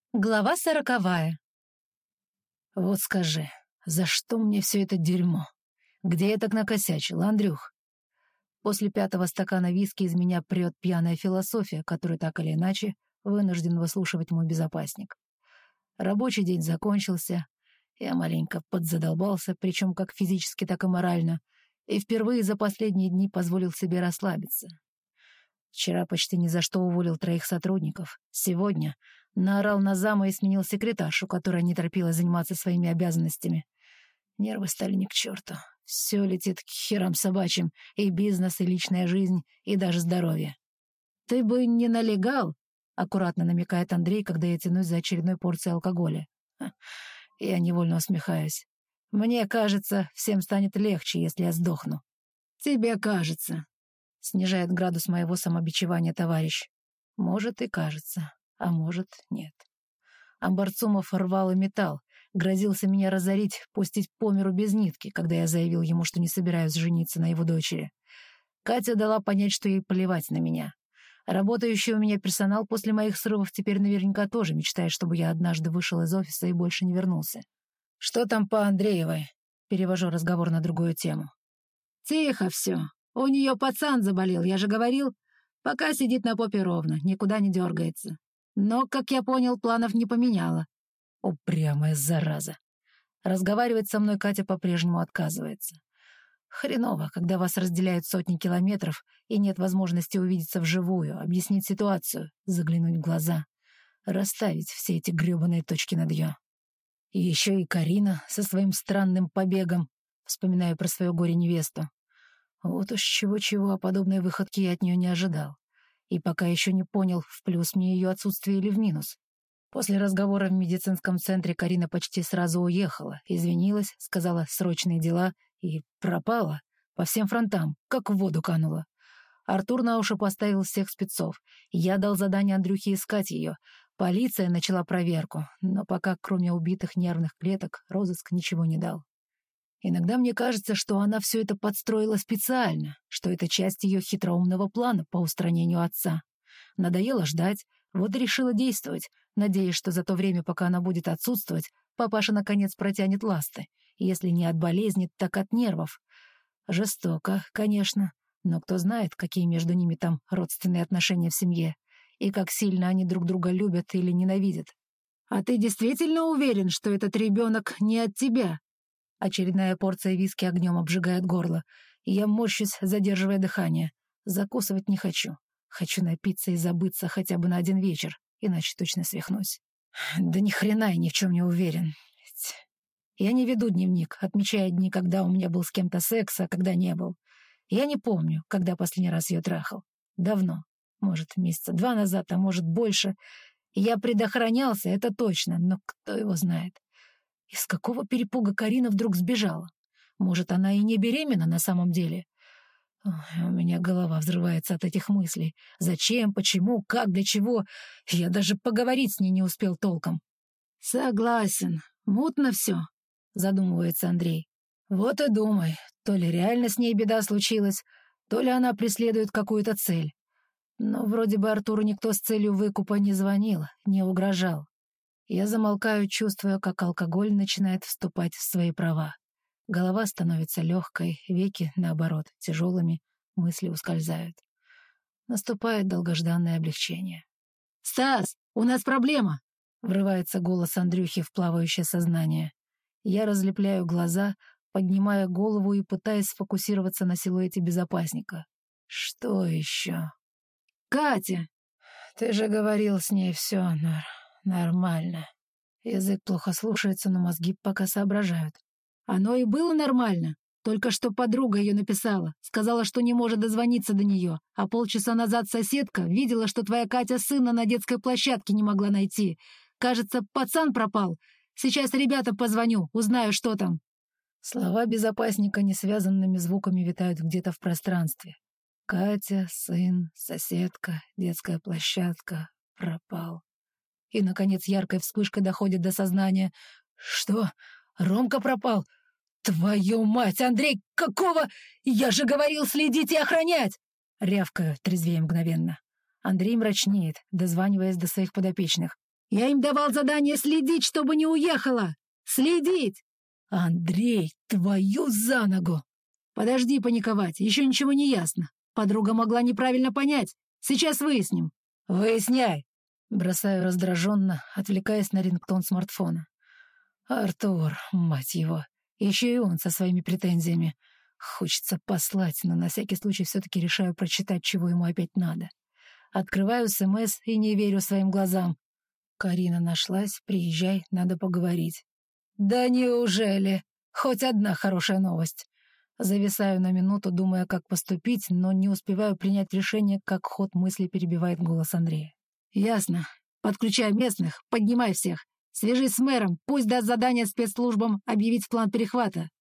Глава 40. Вот скажи, за что мне все это дерьмо? Где я так накосячил, Андрюх? После 5-го стакана виски из меня прет пьяная философия, которую так или иначе вынужден выслушивать мой безопасник. Рабочий день закончился, я маленько подзадолбался, причем как физически, так и морально, и впервые за последние дни позволил себе расслабиться. Вчера почти ни за что уволил 3 сотрудников. Сегодня наорал на зама и сменил секретаршу, которая не торопилась заниматься своими обязанностями. Нервы стали ни к черту. Все летит к херам собачьим. И бизнес, и личная жизнь, и даже здоровье. «Ты бы не налегал», — аккуратно намекает Андрей, когда я тянусь за очередной порцией алкоголя. Я невольно усмехаюсь. «Мне кажется, всем станет легче, если я сдохну». «Тебе кажется», — снижает градус моего самобичевания товарищ. «Может, и кажется, а может, нет». Амбарцумов рвал и металл, грозился меня разорить, пустить по миру без нитки, когда я заявил ему, что не собираюсь жениться на его дочери. Катя дала понять, что ей плевать на меня. Работающий у меня персонал после моих срывов теперь наверняка тоже мечтает, чтобы я однажды вышел из офиса и больше не вернулся. «Что там по Андреевой?» Перевожу разговор на другую тему. «Тихо все. У нее пацан заболел, я же говорил. Пока сидит на попе ровно, никуда не дергается. Но, как я понял, планов не поменяла». Упрямая зараза. Разговаривать со мной Катя по-прежнему отказывается. Хреново, когда вас разделяют сотни километров и нет возможности увидеться вживую, объяснить ситуацию, заглянуть в глаза, расставить все эти гребаные точки над «ё». И еще и Карина со своим странным побегом, вспоминаю про свою горе-невесту. Вот уж чего-чего, а подобной выходки я от нее не ожидал. И пока еще не понял, в плюс мне ее отсутствие или в минус. После разговора в медицинском центре Карина почти сразу уехала, извинилась, сказала срочные дела и пропала по всем фронтам, как в воду канула. Артур на уши поставил всех спецов. Я дал задание Андрюхе искать ее. Полиция начала проверку, но пока кроме убитых нервных клеток розыск ничего не дал. Иногда мне кажется, что она все это подстроила специально, что это часть ее хитроумного плана по устранению отца. Надоело ждать, вот и решила действовать, надеясь, что за то время, пока она будет отсутствовать, папаша наконец протянет ласты, если не от болезни, так от нервов. Жестоко, конечно, но кто знает, какие между ними там родственные отношения в семье, и как сильно они друг друга любят или ненавидят. «А ты действительно уверен, что этот ребенок не от тебя?» Очередная порция виски огнем обжигает горло, и я морщусь, задерживая дыхание. Закусывать не хочу. Хочу напиться и забыться хотя бы на один вечер, иначе точно свихнусь. Да ни хрена я ни в чем не уверен. Я не веду дневник, отмечая дни, когда у меня был с кем-то секс, а когда не был. Я не помню, когда последний раз ее трахал. Давно. Может, месяца 2 назад, а может, больше. Я предохранялся, это точно, но кто его знает. Из какого перепуга Карина вдруг сбежала? Может, она и не беременна на самом деле? Ой, у меня голова взрывается от этих мыслей. Зачем, почему, как, для чего? Я даже поговорить с ней не успел толком. «Согласен, мутно все», — задумывается Андрей. «Вот и думай, то ли реально с ней беда случилась, то ли она преследует какую-то цель. Но вроде бы Артуру никто с целью выкупа не звонил, не угрожал. Я замолкаю, чувствуя, как алкоголь начинает вступать в свои права. Голова становится легкой, веки, наоборот, тяжелыми, мысли ускользают. Наступает долгожданное облегчение. «Стас, у нас проблема!» — врывается голос Андрюхи в плавающее сознание. Я разлепляю глаза, поднимая голову и пытаясь сфокусироваться на силуэте безопасника. «Что еще?» «Катя!» «Ты же говорил с ней все, нормально. Язык плохо слушается, но мозги пока соображают. Оно и было нормально. Только что подруга ее написала. Сказала, что не может дозвониться до нее. А полчаса назад соседка видела, что твоя Катя сына на детской площадке не могла найти. Кажется, пацан пропал. Сейчас ребятам позвоню, узнаю, что там». Слова безопасника несвязанными звуками витают где-то в пространстве. Катя, сын, соседка, детская площадка, пропал. И, наконец, яркой вспышкой доходит до сознания. «Что? Ромка пропал? Твою мать, Андрей, какого? Я же говорил следить и охранять!» Рявкаю, трезвея мгновенно. Андрей мрачнеет, дозваниваясь до своих подопечных. Я им давал задание следить, чтобы не уехала! Следить! Андрей, твою за ногу! Подожди паниковать, еще ничего не ясно. Подруга могла неправильно понять. Сейчас выясним. Выясняй! Бросаю раздраженно, отвлекаясь на рингтон смартфона. Артур, мать его, еще и он со своими претензиями. Хочется послать, но на всякий случай все-таки решаю прочитать, чего ему опять надо. Открываю СМС и не верю своим глазам. «Карина нашлась, приезжай, надо поговорить». «Да неужели? Хоть одна хорошая новость». Зависаю на минуту, думая, как поступить, но не успеваю принять решение, как ход мысли перебивает голос Андрея. «Ясно. Подключай местных, поднимай всех. Свяжись с мэром, пусть даст задание спецслужбам объявить план перехвата.